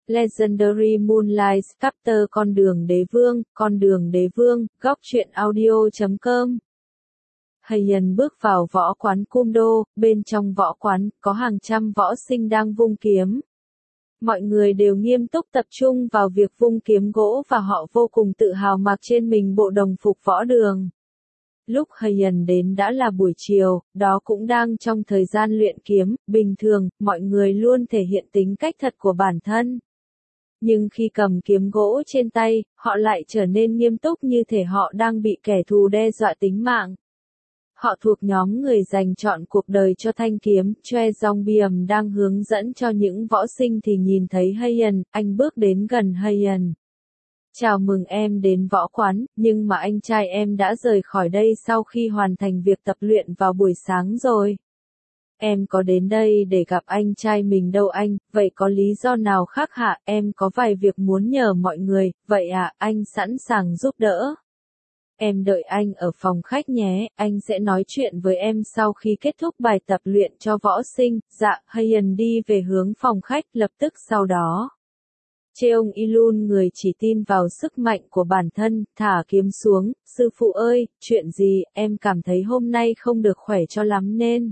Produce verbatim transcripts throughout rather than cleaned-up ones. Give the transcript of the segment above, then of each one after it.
Legendary Moonlight Chapter Con đường đế vương, con đường đế vương, góc truyện audio chấm com. Heian bước vào võ quán Cung Đô, bên trong võ quán, có hàng trăm võ sinh đang vung kiếm. Mọi người đều nghiêm túc tập trung vào việc vung kiếm gỗ và họ vô cùng tự hào mặc trên mình bộ đồng phục võ đường. Lúc Heian đến đã là buổi chiều, đó cũng đang trong thời gian luyện kiếm, bình thường, mọi người luôn thể hiện tính cách thật của bản thân. Nhưng khi cầm kiếm gỗ trên tay, họ lại trở nên nghiêm túc như thể họ đang bị kẻ thù đe dọa tính mạng. Họ thuộc nhóm người dành trọn cuộc đời cho thanh kiếm, Choi Jong-bium đang hướng dẫn cho những võ sinh thì nhìn thấy Heian, anh bước đến gần Heian. Chào mừng em đến võ quán, nhưng mà anh trai em đã rời khỏi đây sau khi hoàn thành việc tập luyện vào buổi sáng rồi. Em có đến đây để gặp anh trai mình đâu anh, vậy có lý do nào khác hả? Em có vài việc muốn nhờ mọi người, vậy à, anh sẵn sàng giúp đỡ. Em đợi anh ở phòng khách nhé, anh sẽ nói chuyện với em sau khi kết thúc bài tập luyện cho võ sinh. Dạ, Heian đi về hướng phòng khách lập tức sau đó. Cheong Ilun người chỉ tin vào sức mạnh của bản thân, thả kiếm xuống, sư phụ ơi, chuyện gì, em cảm thấy hôm nay không được khỏe cho lắm nên.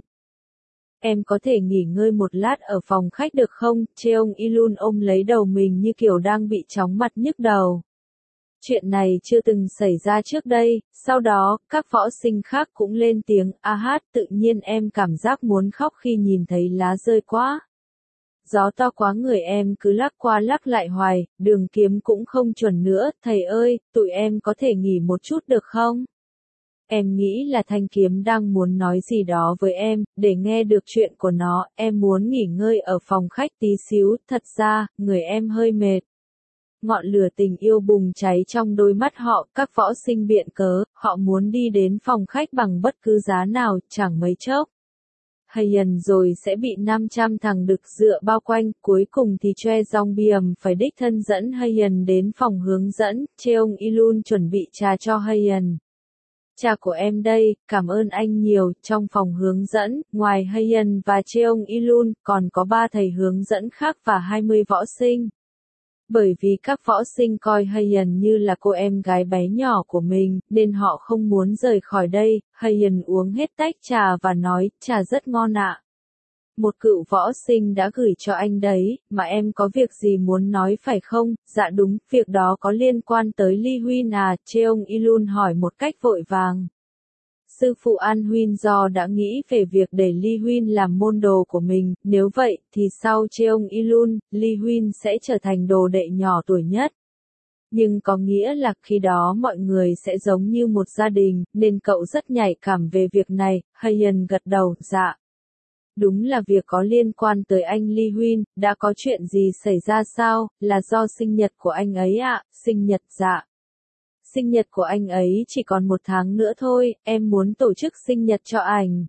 Em có thể nghỉ ngơi một lát ở phòng khách được không? Cheong Ilun ôm lấy đầu mình như kiểu đang bị chóng mặt nhức đầu. Chuyện này chưa từng xảy ra trước đây, sau đó, các võ sinh khác cũng lên tiếng, a hát, tự nhiên em cảm giác muốn khóc khi nhìn thấy lá rơi quá. Gió to quá người em cứ lắc qua lắc lại hoài, đường kiếm cũng không chuẩn nữa, thầy ơi, tụi em có thể nghỉ một chút được không? Em nghĩ là thanh kiếm đang muốn nói gì đó với em, để nghe được chuyện của nó, em muốn nghỉ ngơi ở phòng khách tí xíu, thật ra, người em hơi mệt. Ngọn lửa tình yêu bùng cháy trong đôi mắt họ, các võ sinh biện cớ, họ muốn đi đến phòng khách bằng bất cứ giá nào, chẳng mấy chốc. Heian rồi sẽ bị năm trăm thằng đực dựa bao quanh, cuối cùng thì Choi Jong-bium phải đích thân dẫn Heian đến phòng hướng dẫn, Cheong Ilun chuẩn bị trà cho Heian. Trà của em đây, cảm ơn anh nhiều, trong phòng hướng dẫn, ngoài Heian và Cheong Ilun, còn có ba thầy hướng dẫn khác và hai mươi võ sinh. Bởi vì các võ sinh coi Heian như là cô em gái bé nhỏ của mình, nên họ không muốn rời khỏi đây. Heian uống hết tách trà và nói, trà rất ngon ạ. Một cựu võ sinh đã gửi cho anh đấy, mà em có việc gì muốn nói phải không? Dạ đúng, việc đó có liên quan tới Lee Huynh à, Cheong Ilun hỏi một cách vội vàng. Sư phụ An Huynh do đã nghĩ về việc để Lee Huynh làm môn đồ của mình, nếu vậy, thì sau Cheong Ilun, Lee Huynh sẽ trở thành đồ đệ nhỏ tuổi nhất. Nhưng có nghĩa là khi đó mọi người sẽ giống như một gia đình, nên cậu rất nhạy cảm về việc này. Heian gật đầu, dạ. Đúng là việc có liên quan tới anh Lee Huynh, đã có chuyện gì xảy ra sao, là do sinh nhật của anh ấy ạ, à? Sinh nhật dạ. Sinh nhật của anh ấy chỉ còn một tháng nữa thôi, em muốn tổ chức sinh nhật cho anh.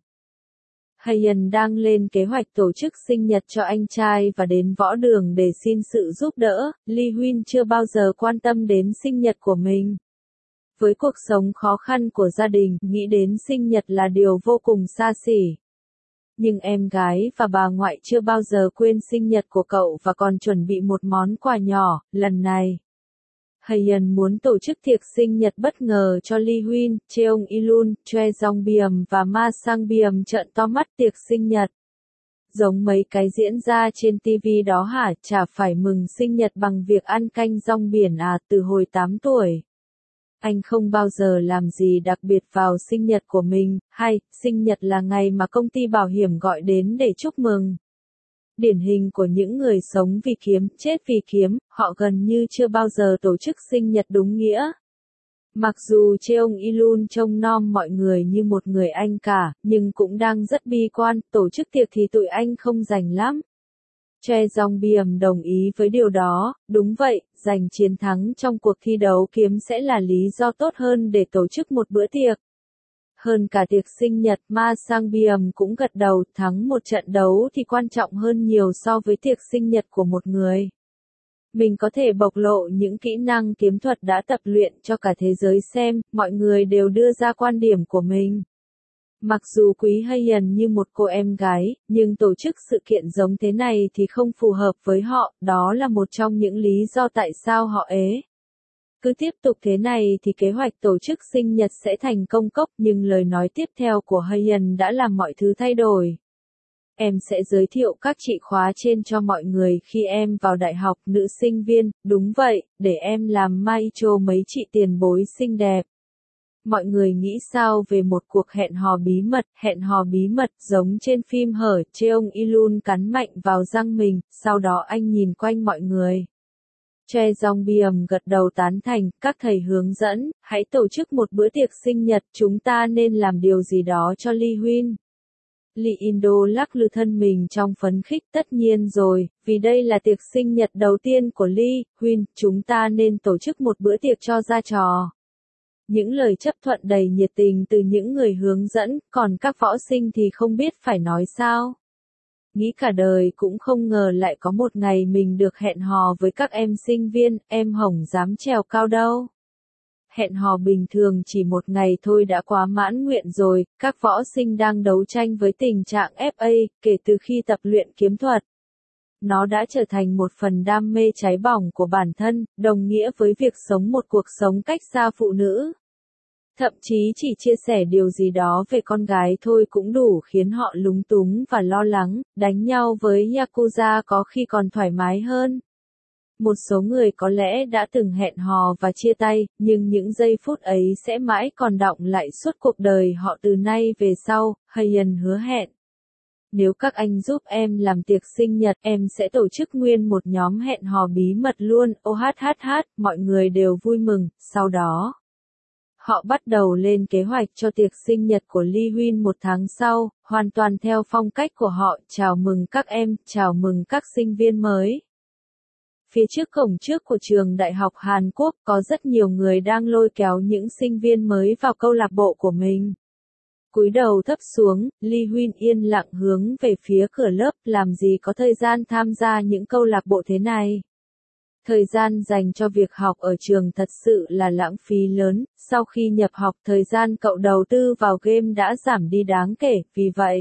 Heian đang lên kế hoạch tổ chức sinh nhật cho anh trai và đến võ đường để xin sự giúp đỡ, Lee Huynh chưa bao giờ quan tâm đến sinh nhật của mình. Với cuộc sống khó khăn của gia đình, nghĩ đến sinh nhật là điều vô cùng xa xỉ. Nhưng em gái và bà ngoại chưa bao giờ quên sinh nhật của cậu và còn chuẩn bị một món quà nhỏ, lần này. Heian muốn tổ chức tiệc sinh nhật bất ngờ cho Lee Huynh, Cheong Ilun, Choi Jong-bium và Ma Sang-bium trợn to mắt tiệc sinh nhật. Giống mấy cái diễn ra trên ti vi đó hả, chả phải mừng sinh nhật bằng việc ăn canh rong biển à, từ hồi tám tuổi. Anh không bao giờ làm gì đặc biệt vào sinh nhật của mình, hay, sinh nhật là ngày mà công ty bảo hiểm gọi đến để chúc mừng. Điển hình của những người sống vì kiếm, chết vì kiếm, họ gần như chưa bao giờ tổ chức sinh nhật đúng nghĩa. Mặc dù Cheong Ilun trông nom mọi người như một người anh cả, nhưng cũng đang rất bi quan, tổ chức tiệc thì tụi anh không rảnh lắm. Choi Jong-bium đồng ý với điều đó, đúng vậy, giành chiến thắng trong cuộc thi đấu kiếm sẽ là lý do tốt hơn để tổ chức một bữa tiệc. Hơn cả tiệc sinh nhật, Ma Sang-bium cũng gật đầu, thắng một trận đấu thì quan trọng hơn nhiều so với tiệc sinh nhật của một người. Mình có thể bộc lộ những kỹ năng kiếm thuật đã tập luyện cho cả thế giới xem, mọi người đều đưa ra quan điểm của mình. Mặc dù quý Hayen như một cô em gái, nhưng tổ chức sự kiện giống thế này thì không phù hợp với họ, đó là một trong những lý do tại sao họ ế. Cứ tiếp tục thế này thì kế hoạch tổ chức sinh nhật sẽ thành công cốc, nhưng lời nói tiếp theo của Hayen đã làm mọi thứ thay đổi. Em sẽ giới thiệu các chị khóa trên cho mọi người khi em vào đại học, nữ sinh viên, đúng vậy, để em làm maestro mấy chị tiền bối xinh đẹp. Mọi người nghĩ sao về một cuộc hẹn hò bí mật, hẹn hò bí mật giống trên phim hở, Cheong Ilun cắn mạnh vào răng mình, sau đó anh nhìn quanh mọi người. Choi Jong Biam gật đầu tán thành, các thầy hướng dẫn, hãy tổ chức một bữa tiệc sinh nhật, chúng ta nên làm điều gì đó cho Lee Huynh. Lee Indo lắc lư thân mình trong phấn khích, tất nhiên rồi, vì đây là tiệc sinh nhật đầu tiên của Lee Huynh, chúng ta nên tổ chức một bữa tiệc cho ra trò. Những lời chấp thuận đầy nhiệt tình từ những người hướng dẫn, còn các võ sinh thì không biết phải nói sao. Nghĩ cả đời cũng không ngờ lại có một ngày mình được hẹn hò với các em sinh viên, em hổng dám trèo cao đâu. Hẹn hò bình thường chỉ một ngày thôi đã quá mãn nguyện rồi, các võ sinh đang đấu tranh với tình trạng ép a, kể từ khi tập luyện kiếm thuật. Nó đã trở thành một phần đam mê cháy bỏng của bản thân, đồng nghĩa với việc sống một cuộc sống cách xa phụ nữ. Thậm chí chỉ chia sẻ điều gì đó về con gái thôi cũng đủ khiến họ lúng túng và lo lắng, đánh nhau với Yakuza có khi còn thoải mái hơn. Một số người có lẽ đã từng hẹn hò và chia tay, nhưng những giây phút ấy sẽ mãi còn đọng lại suốt cuộc đời họ từ nay về sau, Hayen hứa hẹn. Nếu các anh giúp em làm tiệc sinh nhật, em sẽ tổ chức nguyên một nhóm hẹn hò bí mật luôn, ô hát hát hát, mọi người đều vui mừng, sau đó. Họ bắt đầu lên kế hoạch cho tiệc sinh nhật của Lee Huynh một tháng sau, hoàn toàn theo phong cách của họ, chào mừng các em, chào mừng các sinh viên mới. Phía trước cổng trước của trường đại học Hàn Quốc có rất nhiều người đang lôi kéo những sinh viên mới vào câu lạc bộ của mình. Cúi đầu thấp xuống, Lee Huynh yên lặng hướng về phía cửa lớp, làm gì có thời gian tham gia những câu lạc bộ thế này. Thời gian dành cho việc học ở trường thật sự là lãng phí lớn, sau khi nhập học thời gian cậu đầu tư vào game đã giảm đi đáng kể, vì vậy.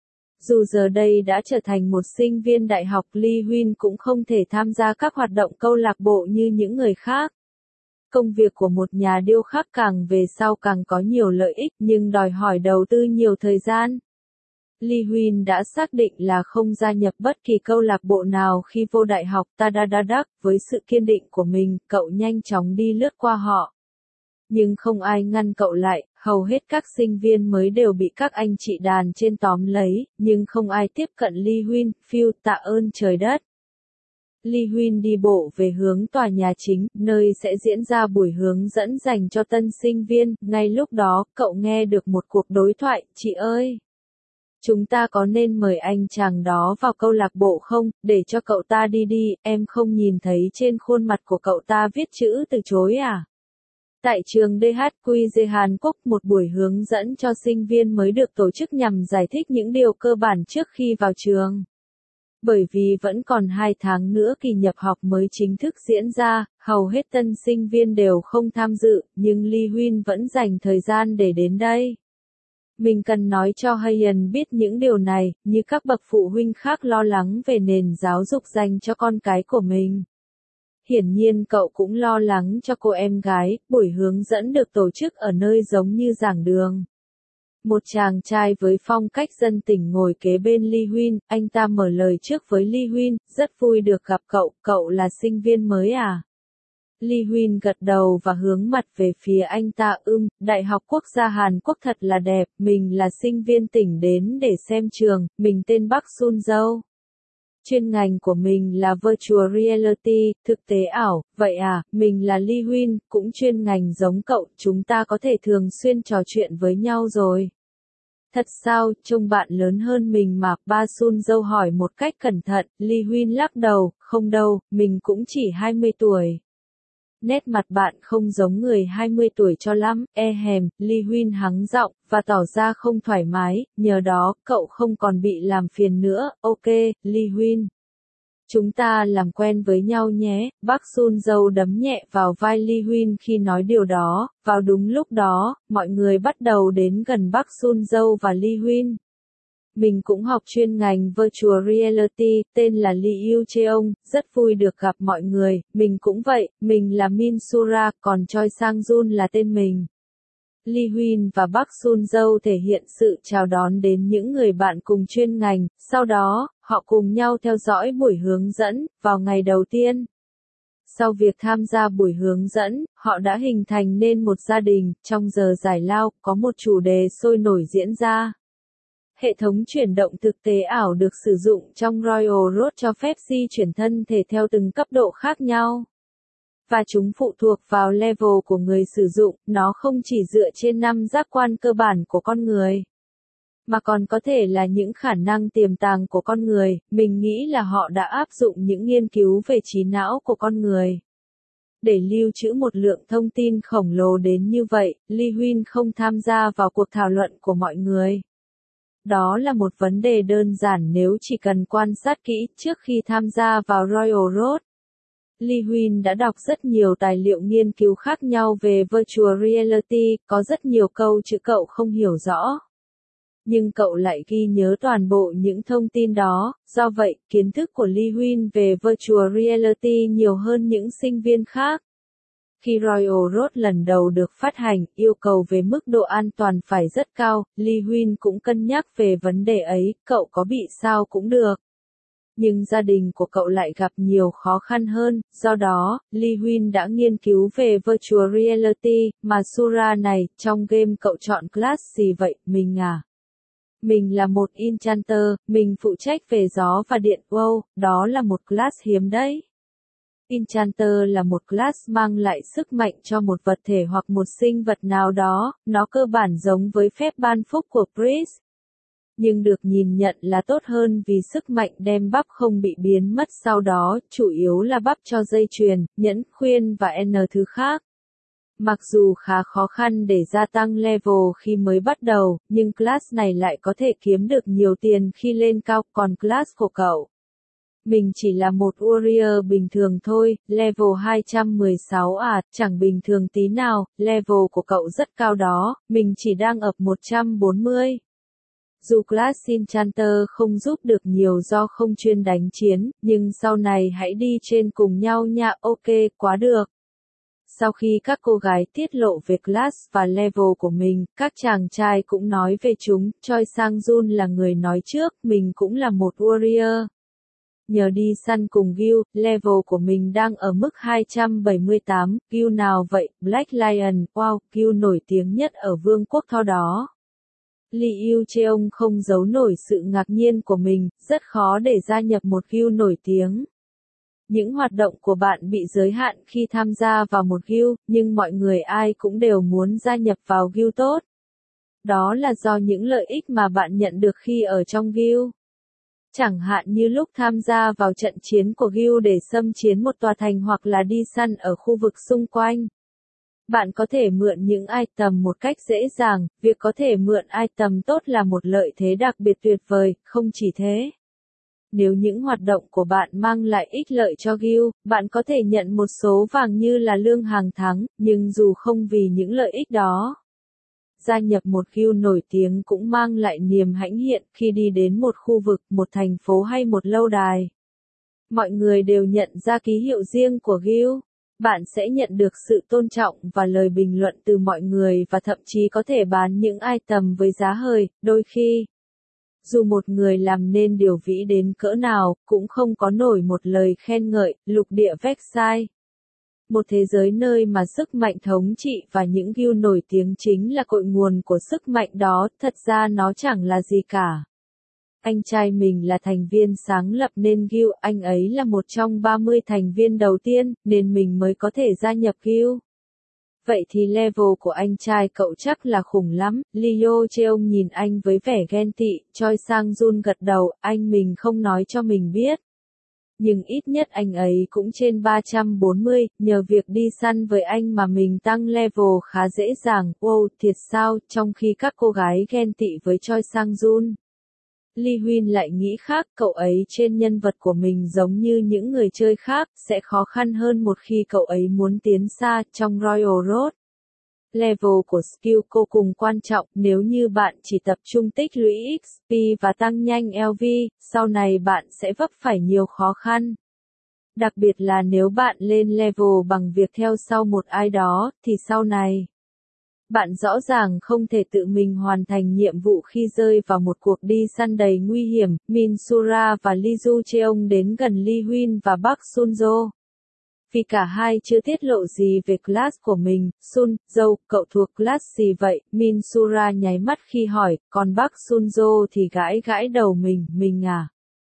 Dù giờ đây đã trở thành một sinh viên đại học, Lee Huynh cũng không thể tham gia các hoạt động câu lạc bộ như những người khác. Công việc của một nhà điêu khắc càng về sau càng có nhiều lợi ích nhưng đòi hỏi đầu tư nhiều thời gian. Lee Huynh đã xác định là không gia nhập bất kỳ câu lạc bộ nào khi vô đại học Tadadadak, với sự kiên định của mình, cậu nhanh chóng đi lướt qua họ. Nhưng không ai ngăn cậu lại, hầu hết các sinh viên mới đều bị các anh chị đàn trên tóm lấy, nhưng không ai tiếp cận Lee Huynh, phiêu tạ ơn trời đất. Lee Huynh đi bộ về hướng tòa nhà chính, nơi sẽ diễn ra buổi hướng dẫn dành cho tân sinh viên, ngay lúc đó, cậu nghe được một cuộc đối thoại, chị ơi! Chúng ta có nên mời anh chàng đó vào câu lạc bộ không, để cho cậu ta đi đi, em không nhìn thấy trên khuôn mặt của cậu ta viết chữ từ chối à? Tại trường đê hát quy giê Hàn Quốc, một buổi hướng dẫn cho sinh viên mới được tổ chức nhằm giải thích những điều cơ bản trước khi vào trường. Bởi vì vẫn còn hai tháng nữa kỳ nhập học mới chính thức diễn ra, hầu hết tân sinh viên đều không tham dự, nhưng Lee Huynh vẫn dành thời gian để đến đây. Mình cần nói cho Hayen biết những điều này, như các bậc phụ huynh khác lo lắng về nền giáo dục dành cho con cái của mình. Hiển nhiên cậu cũng lo lắng cho cô em gái, buổi hướng dẫn được tổ chức ở nơi giống như giảng đường. Một chàng trai với phong cách dân tỉnh ngồi kế bên Lee Huynh, anh ta mở lời trước với Lee Huynh, rất vui được gặp cậu, cậu là sinh viên mới à? Lee Huynh gật đầu và hướng mặt về phía anh ta, ưm, Đại học Quốc gia Hàn Quốc thật là đẹp, mình là sinh viên tỉnh đến để xem trường, mình tên Park Sun Jo. Chuyên ngành của mình là Virtual Reality, thực tế ảo, vậy à, mình là Lee Huynh, cũng chuyên ngành giống cậu, chúng ta có thể thường xuyên trò chuyện với nhau rồi. Thật sao, trông bạn lớn hơn mình mà, Ba Sun Jo hỏi một cách cẩn thận, Lee Huynh lắc đầu, không đâu, mình cũng chỉ hai mươi tuổi. Nét mặt bạn không giống người hai mươi tuổi cho lắm, e hèm, Lee Huynh hắng giọng, và tỏ ra không thoải mái, nhờ đó, cậu không còn bị làm phiền nữa, ok, Lee Huynh. Chúng ta làm quen với nhau nhé, Park Sun Dâu đấm nhẹ vào vai Lee Huyên khi nói điều đó, vào đúng lúc đó, mọi người bắt đầu đến gần Park Sun Dâu và Lee Huyên. Mình cũng học chuyên ngành Virtual Reality, tên là Lee Yoo Cheong, rất vui được gặp mọi người, mình cũng vậy, mình là Min Sura, còn Choi Sang Jun là tên mình. Lee Huyên và Park Sun Dâu thể hiện sự chào đón đến những người bạn cùng chuyên ngành, sau đó, họ cùng nhau theo dõi buổi hướng dẫn, vào ngày đầu tiên. Sau việc tham gia buổi hướng dẫn, họ đã hình thành nên một gia đình, trong giờ giải lao, có một chủ đề sôi nổi diễn ra. Hệ thống chuyển động thực tế ảo được sử dụng trong Royal Road cho phép di chuyển thân thể theo từng cấp độ khác nhau. Và chúng phụ thuộc vào level của người sử dụng, nó không chỉ dựa trên năm giác quan cơ bản của con người, mà còn có thể là những khả năng tiềm tàng của con người. Mình nghĩ là họ đã áp dụng những nghiên cứu về trí não của con người để lưu trữ một lượng thông tin khổng lồ đến như vậy. Lee Huyên không tham gia vào cuộc thảo luận của mọi người. Đó là một vấn đề đơn giản nếu chỉ cần quan sát kỹ. Trước khi tham gia vào Royal Road, Lee Huyên đã đọc rất nhiều tài liệu nghiên cứu khác nhau về Virtual Reality, có rất nhiều câu chữ cậu không hiểu rõ. Nhưng cậu lại ghi nhớ toàn bộ những thông tin đó, do vậy, kiến thức của Lee Huyên về Virtual Reality nhiều hơn những sinh viên khác. Khi Royal Road lần đầu được phát hành, yêu cầu về mức độ an toàn phải rất cao, Lee Huyên cũng cân nhắc về vấn đề ấy, cậu có bị sao cũng được. Nhưng gia đình của cậu lại gặp nhiều khó khăn hơn, do đó, Lee Huyên đã nghiên cứu về Virtual Reality, mà Sura này, trong game cậu chọn class gì vậy, mình à? Mình là một Enchanter, mình phụ trách về gió và điện, wow, đó là một class hiếm đấy. Enchanter là một class mang lại sức mạnh cho một vật thể hoặc một sinh vật nào đó, nó cơ bản giống với phép ban phúc của Priest, nhưng được nhìn nhận là tốt hơn vì sức mạnh đem bắp không bị biến mất sau đó, chủ yếu là bắp cho dây chuyền, nhẫn, khuyên và N thứ khác. Mặc dù khá khó khăn để gia tăng level khi mới bắt đầu, nhưng class này lại có thể kiếm được nhiều tiền khi lên cao, còn class của cậu. Mình chỉ là một warrior bình thường thôi, level hai trăm mười sáu à, chẳng bình thường tí nào, level của cậu rất cao đó, mình chỉ đang ập một trăm bốn mươi. Dù class Enchanter không giúp được nhiều do không chuyên đánh chiến, nhưng sau này hãy đi trên cùng nhau nha, ok, quá được. Sau khi các cô gái tiết lộ về class và level của mình, các chàng trai cũng nói về chúng, Choi Sang Jun là người nói trước, mình cũng là một warrior. Nhờ đi săn cùng Gil, level của mình đang ở mức hai trăm bảy mươi tám, Gil nào vậy, Black Lion, wow, Gil nổi tiếng nhất ở vương quốc Thor đó. Lee Yoo Cheong không giấu nổi sự ngạc nhiên của mình, rất khó để gia nhập một guild nổi tiếng. Những hoạt động của bạn bị giới hạn khi tham gia vào một guild, nhưng mọi người ai cũng đều muốn gia nhập vào guild tốt. Đó là do những lợi ích mà bạn nhận được khi ở trong guild. Chẳng hạn như lúc tham gia vào trận chiến của guild để xâm chiếm một tòa thành hoặc là đi săn ở khu vực xung quanh. Bạn có thể mượn những item một cách dễ dàng, việc có thể mượn item tốt là một lợi thế đặc biệt tuyệt vời, không chỉ thế. Nếu những hoạt động của bạn mang lại ích lợi cho guild, bạn có thể nhận một số vàng như là lương hàng tháng, nhưng dù không vì những lợi ích đó. Gia nhập một guild nổi tiếng cũng mang lại niềm hãnh diện khi đi đến một khu vực, một thành phố hay một lâu đài. Mọi người đều nhận ra ký hiệu riêng của guild. Bạn sẽ nhận được sự tôn trọng và lời bình luận từ mọi người và thậm chí có thể bán những item với giá hời, đôi khi. Dù một người làm nên điều vĩ đến cỡ nào, cũng không có nổi một lời khen ngợi, lục địa Vexai. Một thế giới nơi mà sức mạnh thống trị và những guild nổi tiếng chính là cội nguồn của sức mạnh đó, thật ra nó chẳng là gì cả. Anh trai mình là thành viên sáng lập nên guild, anh ấy là một trong ba mươi thành viên đầu tiên, nên mình mới có thể gia nhập guild. Vậy thì level của anh trai cậu chắc là khủng lắm, Lee Yoo Cheong nhìn anh với vẻ ghen tị, Choi Sang Jun gật đầu, anh mình không nói cho mình biết. Nhưng ít nhất anh ấy cũng trên ba trăm bốn mươi, nhờ việc đi săn với anh mà mình tăng level khá dễ dàng, wow, thiệt sao, trong khi các cô gái ghen tị với Choi Sang Jun. Lee Huynh lại nghĩ khác, cậu ấy trên nhân vật của mình giống như những người chơi khác, sẽ khó khăn hơn một khi cậu ấy muốn tiến xa trong Royal Road. Level của skill vô cùng quan trọng, nếu như bạn chỉ tập trung tích lũy ích pê và tăng nhanh lờ vê, sau này bạn sẽ vấp phải nhiều khó khăn. Đặc biệt là nếu bạn lên level bằng việc theo sau một ai đó, thì sau này, bạn rõ ràng không thể tự mình hoàn thành nhiệm vụ khi rơi vào một cuộc đi săn đầy nguy hiểm. Min Sura và Lee Ju Cheong đến gần Lee Huynh và Park Sun-jo. Vì cả hai chưa tiết lộ gì về class của mình, Sun, Jo, cậu thuộc class gì vậy? Min Sura nháy mắt khi hỏi, còn Park Sun-jo thì gãi gãi đầu mình, mình à?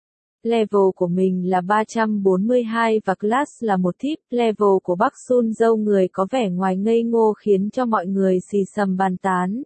Level của mình là ba trăm bốn mươi hai và class là một tip. Level của Park Sun-jo người có vẻ ngoài ngây ngô khiến cho mọi người xì xầm bàn tán.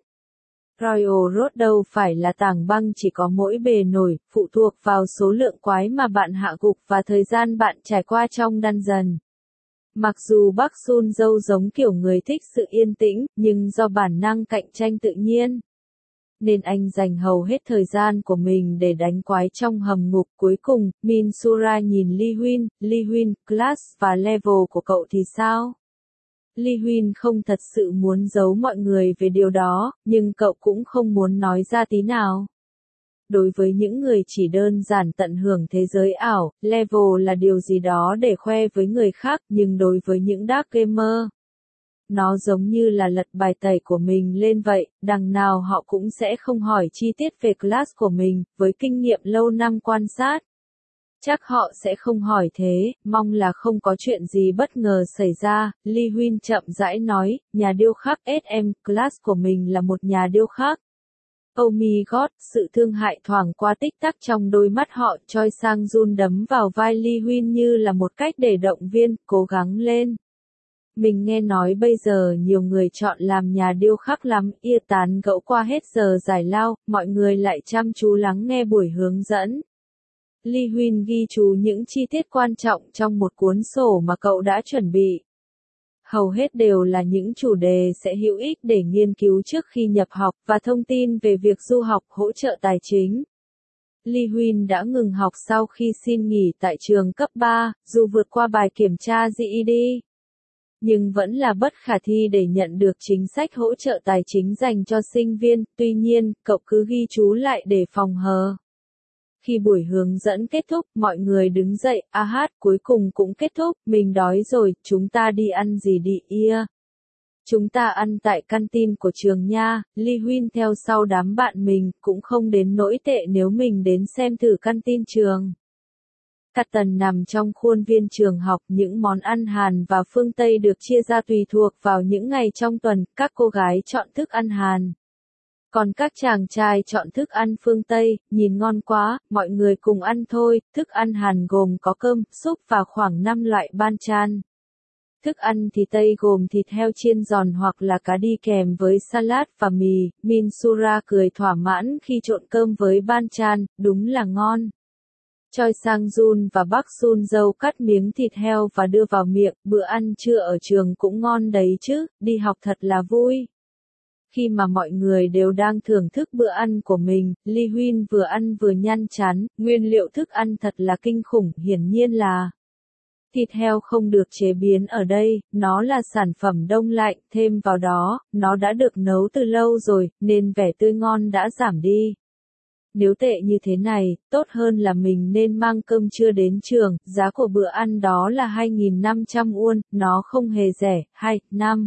Royal Road đâu phải là tảng băng chỉ có mỗi bề nổi, phụ thuộc vào số lượng quái mà bạn hạ gục và thời gian bạn trải qua trong dungeon. Mặc dù Park Sun-jo giống kiểu người thích sự yên tĩnh, nhưng do bản năng cạnh tranh tự nhiên, nên anh dành hầu hết thời gian của mình để đánh quái trong hầm ngục. Cuối cùng, Min Sura nhìn Lee Huynh, Lee Huynh, class và level của cậu thì sao? Lee Huynh không thật sự muốn giấu mọi người về điều đó, nhưng cậu cũng không muốn nói ra tí nào. Đối với những người chỉ đơn giản tận hưởng thế giới ảo, level là điều gì đó để khoe với người khác, nhưng đối với những dark gamer, nó giống như là lật bài tẩy của mình lên vậy, đằng nào họ cũng sẽ không hỏi chi tiết về class của mình, với kinh nghiệm lâu năm quan sát. Chắc họ sẽ không hỏi thế, mong là không có chuyện gì bất ngờ xảy ra. Lee Huynh chậm rãi nói, nhà điêu khắc ét em, class của mình là một nhà điêu khắc. Oh my god, sự thương hại thoảng qua tích tắc trong đôi mắt họ. Choi Sang Jun đấm vào vai Lee Huynh như là một cách để động viên, cố gắng lên. Mình nghe nói bây giờ nhiều người chọn làm nhà điêu khắc lắm. Ia tán gẫu qua hết giờ giải lao, mọi người lại chăm chú lắng nghe buổi hướng dẫn. Lee Huynh ghi chú những chi tiết quan trọng trong một cuốn sổ mà cậu đã chuẩn bị. Hầu hết đều là những chủ đề sẽ hữu ích để nghiên cứu trước khi nhập học, và thông tin về việc du học hỗ trợ tài chính. Lee Huynh đã ngừng học sau khi xin nghỉ tại trường cấp ba, dù vượt qua bài kiểm tra giê e đê. Nhưng vẫn là bất khả thi để nhận được chính sách hỗ trợ tài chính dành cho sinh viên, tuy nhiên, cậu cứ ghi chú lại để phòng hờ. Khi buổi hướng dẫn kết thúc, mọi người đứng dậy, a hát, cuối cùng cũng kết thúc, mình đói rồi, chúng ta đi ăn gì đi ia? Chúng ta ăn tại canteen của trường nha. Lee Huynh theo sau đám bạn mình, cũng không đến nỗi tệ nếu mình đến xem thử canteen trường. Canton nằm trong khuôn viên trường học, những món ăn Hàn và phương Tây được chia ra tùy thuộc vào những ngày trong tuần, các cô gái chọn thức ăn Hàn. Còn các chàng trai chọn thức ăn phương Tây, nhìn ngon quá, mọi người cùng ăn thôi. Thức ăn Hàn gồm có cơm, súp và khoảng năm loại banchan. Thức ăn thì Tây gồm thịt heo chiên giòn hoặc là cá đi kèm với salad và mì. Min Sura cười thỏa mãn khi trộn cơm với banchan, đúng là ngon. Choi Sang Jun và Park Sun-jo cắt miếng thịt heo và đưa vào miệng, bữa ăn trưa ở trường cũng ngon đấy chứ, đi học thật là vui. Khi mà mọi người đều đang thưởng thức bữa ăn của mình, Lee Huynh vừa ăn vừa nhăn chán, nguyên liệu thức ăn thật là kinh khủng, hiển nhiên là thịt heo không được chế biến ở đây, nó là sản phẩm đông lạnh, thêm vào đó, nó đã được nấu từ lâu rồi, nên vẻ tươi ngon đã giảm đi. Nếu tệ như thế này, tốt hơn là mình nên mang cơm trưa đến trường, giá của bữa ăn đó là hai nghìn năm trăm won, nó không hề rẻ. Hai, năm.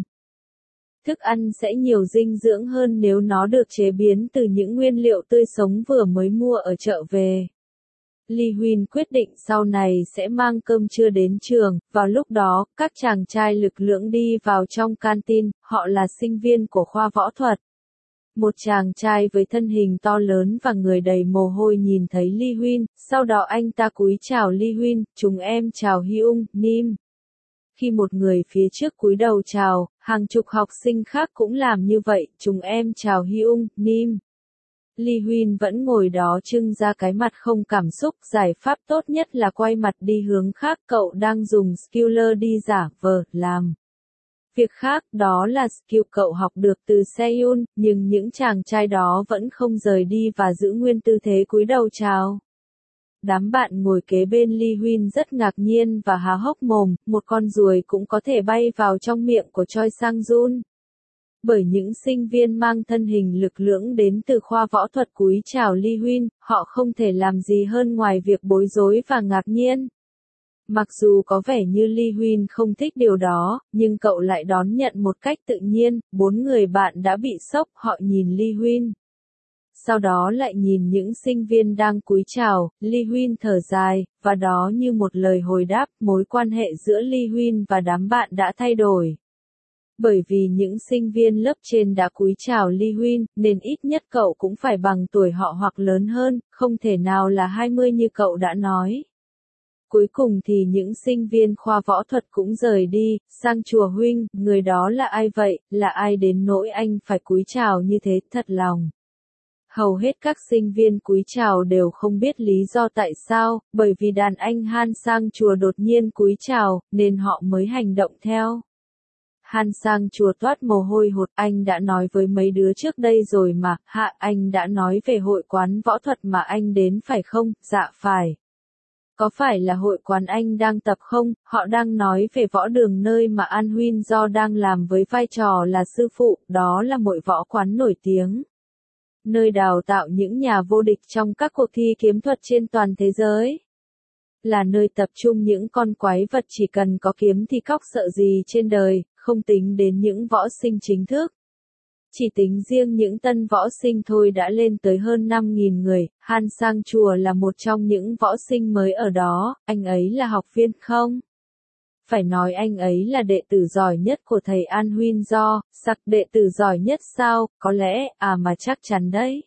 Thức ăn sẽ nhiều dinh dưỡng hơn nếu nó được chế biến từ những nguyên liệu tươi sống vừa mới mua ở chợ về. Lee Huynh quyết định sau này sẽ mang cơm trưa đến trường, vào lúc đó, các chàng trai lực lưỡng đi vào trong canteen, họ là sinh viên của khoa võ thuật. Một chàng trai với thân hình to lớn và người đầy mồ hôi nhìn thấy Lee Huynh, sau đó anh ta cúi chào Lee Huynh, chúng em chào Hyung, Nim. Khi một người phía trước cúi đầu chào, hàng chục học sinh khác cũng làm như vậy, chúng em chào Hyung, Nim. Lee Huynh vẫn ngồi đó trưng ra cái mặt không cảm xúc, giải pháp tốt nhất là quay mặt đi hướng khác, cậu đang dùng skiller đi giả vờ, làm. Việc khác đó là skill cậu học được từ Seoul, nhưng những chàng trai đó vẫn không rời đi và giữ nguyên tư thế cúi đầu chào. Đám bạn ngồi kế bên Lee Huynh rất ngạc nhiên và há hốc mồm, một con ruồi cũng có thể bay vào trong miệng của Choi Sang-jun. Bởi những sinh viên mang thân hình lực lưỡng đến từ khoa võ thuật cúi chào Lee Huynh, họ không thể làm gì hơn ngoài việc bối rối và ngạc nhiên. Mặc dù có vẻ như Lee Huynh không thích điều đó, nhưng cậu lại đón nhận một cách tự nhiên, bốn người bạn đã bị sốc, họ nhìn Lee Huynh. Sau đó lại nhìn những sinh viên đang cúi chào, Lee Huynh thở dài, và đó như một lời hồi đáp, mối quan hệ giữa Lee Huynh và đám bạn đã thay đổi. Bởi vì những sinh viên lớp trên đã cúi chào Lee Huynh, nên ít nhất cậu cũng phải bằng tuổi họ hoặc lớn hơn, không thể nào là hai mươi như cậu đã nói. Cuối cùng thì những sinh viên khoa võ thuật cũng rời đi, sang chùa Huynh, người đó là ai vậy, là ai đến nỗi anh phải cúi chào như thế, thật lòng. Hầu hết các sinh viên cúi chào đều không biết lý do tại sao, bởi vì đàn anh Han sang chùa đột nhiên cúi chào, nên họ mới hành động theo. Han sang chùa toát mồ hôi hột, anh đã nói với mấy đứa trước đây rồi mà, hạ anh đã nói về hội quán võ thuật mà anh đến phải không, dạ phải. Có phải là hội quán anh đang tập không, họ đang nói về võ đường nơi mà An Huynh Do đang làm với vai trò là sư phụ, đó là một võ quán nổi tiếng. Nơi đào tạo những nhà vô địch trong các cuộc thi kiếm thuật trên toàn thế giới. Là nơi tập trung những con quái vật chỉ cần có kiếm thì cóc sợ gì trên đời, không tính đến những võ sinh chính thức. Chỉ tính riêng những tân võ sinh thôi đã lên tới hơn năm nghìn người, Han sang chùa là một trong những võ sinh mới ở đó, anh ấy là học viên không? Phải nói anh ấy là đệ tử giỏi nhất của thầy An Huynh Do, sặc đệ tử giỏi nhất sao, có lẽ, à mà chắc chắn đấy.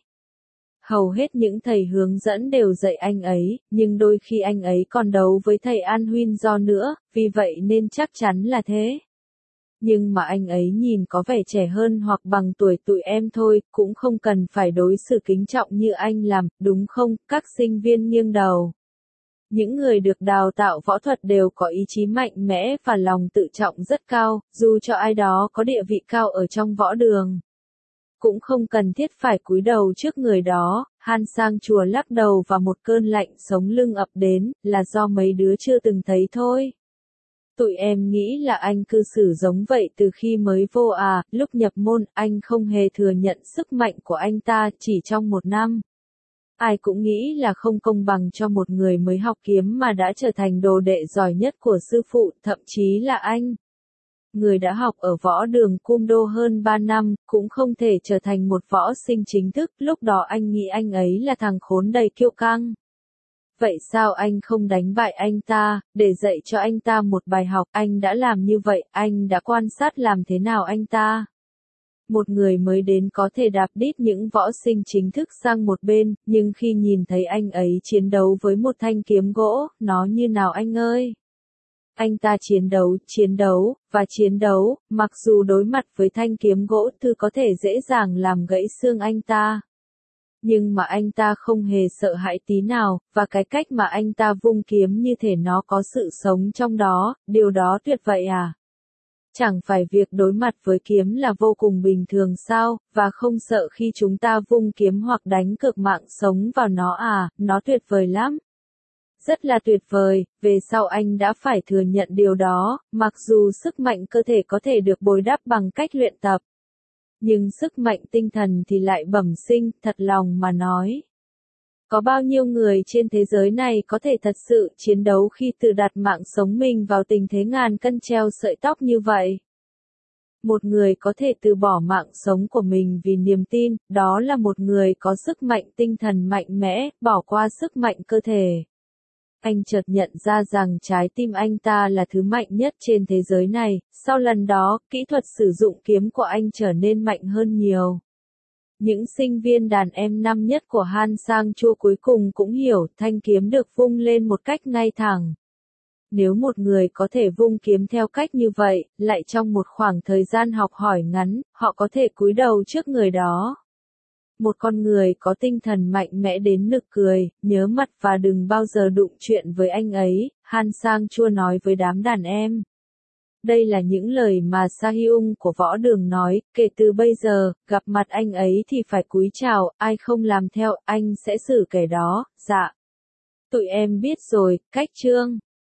Hầu hết những thầy hướng dẫn đều dạy anh ấy, nhưng đôi khi anh ấy còn đấu với thầy An Huynh Do nữa, vì vậy nên chắc chắn là thế. Nhưng mà anh ấy nhìn có vẻ trẻ hơn hoặc bằng tuổi tụi em thôi, cũng không cần phải đối xử kính trọng như anh làm, đúng không? Các sinh viên nghiêng đầu. Những người được đào tạo võ thuật đều có ý chí mạnh mẽ và lòng tự trọng rất cao, dù cho ai đó có địa vị cao ở trong võ đường. Cũng không cần thiết phải cúi đầu trước người đó, Han sang chùa lắc đầu và một cơn lạnh sống lưng ập đến, là do mấy đứa chưa từng thấy thôi. Tụi em nghĩ là anh cư xử giống vậy từ khi mới vô à, lúc nhập môn, anh không hề thừa nhận sức mạnh của anh ta, chỉ trong một năm. Ai cũng nghĩ là không công bằng cho một người mới học kiếm mà đã trở thành đồ đệ giỏi nhất của sư phụ, thậm chí là anh. Người đã học ở võ đường Cung Đô hơn ba năm, cũng không thể trở thành một võ sinh chính thức, lúc đó anh nghĩ anh ấy là thằng khốn đầy kiêu căng. Vậy sao anh không đánh bại anh ta, để dạy cho anh ta một bài học, anh đã làm như vậy, anh đã quan sát làm thế nào anh ta. Một người mới đến có thể đạp đít những võ sinh chính thức sang một bên, nhưng khi nhìn thấy anh ấy chiến đấu với một thanh kiếm gỗ, nó như nào anh ơi? Anh ta chiến đấu, chiến đấu, và chiến đấu, mặc dù đối mặt với thanh kiếm gỗ thư có thể dễ dàng làm gãy xương anh ta. Nhưng mà anh ta không hề sợ hãi tí nào, và cái cách mà anh ta vung kiếm như thể nó có sự sống trong đó, điều đó tuyệt vậy à? Chẳng phải việc đối mặt với kiếm là vô cùng bình thường sao, và không sợ khi chúng ta vung kiếm hoặc đánh cược mạng sống vào nó à, nó tuyệt vời lắm. Rất là tuyệt vời, về sau anh đã phải thừa nhận điều đó, mặc dù sức mạnh cơ thể có thể được bồi đắp bằng cách luyện tập. Nhưng sức mạnh tinh thần thì lại bẩm sinh, thật lòng mà nói. Có bao nhiêu người trên thế giới này có thể thật sự chiến đấu khi tự đặt mạng sống mình vào tình thế ngàn cân treo sợi tóc như vậy? Một người có thể từ bỏ mạng sống của mình vì niềm tin, đó là một người có sức mạnh tinh thần mạnh mẽ, bỏ qua sức mạnh cơ thể. Anh chợt nhận ra rằng trái tim anh ta là thứ mạnh nhất trên thế giới này, sau lần đó, kỹ thuật sử dụng kiếm của anh trở nên mạnh hơn nhiều. Những sinh viên đàn em năm nhất của Han sang chua cuối cùng cũng hiểu thanh kiếm được vung lên một cách ngay thẳng. Nếu một người có thể vung kiếm theo cách như vậy, lại trong một khoảng thời gian học hỏi ngắn, họ có thể cúi đầu trước người đó. Một con người có tinh thần mạnh mẽ đến nực cười, nhớ mặt và đừng bao giờ đụng chuyện với anh ấy, Han sang chua nói với đám đàn em. Đây là những lời mà Sahyung của Võ Đường nói, kể từ bây giờ, gặp mặt anh ấy thì phải cúi chào, ai không làm theo, anh sẽ xử kẻ đó, dạ. Tụi em biết rồi, cách chương.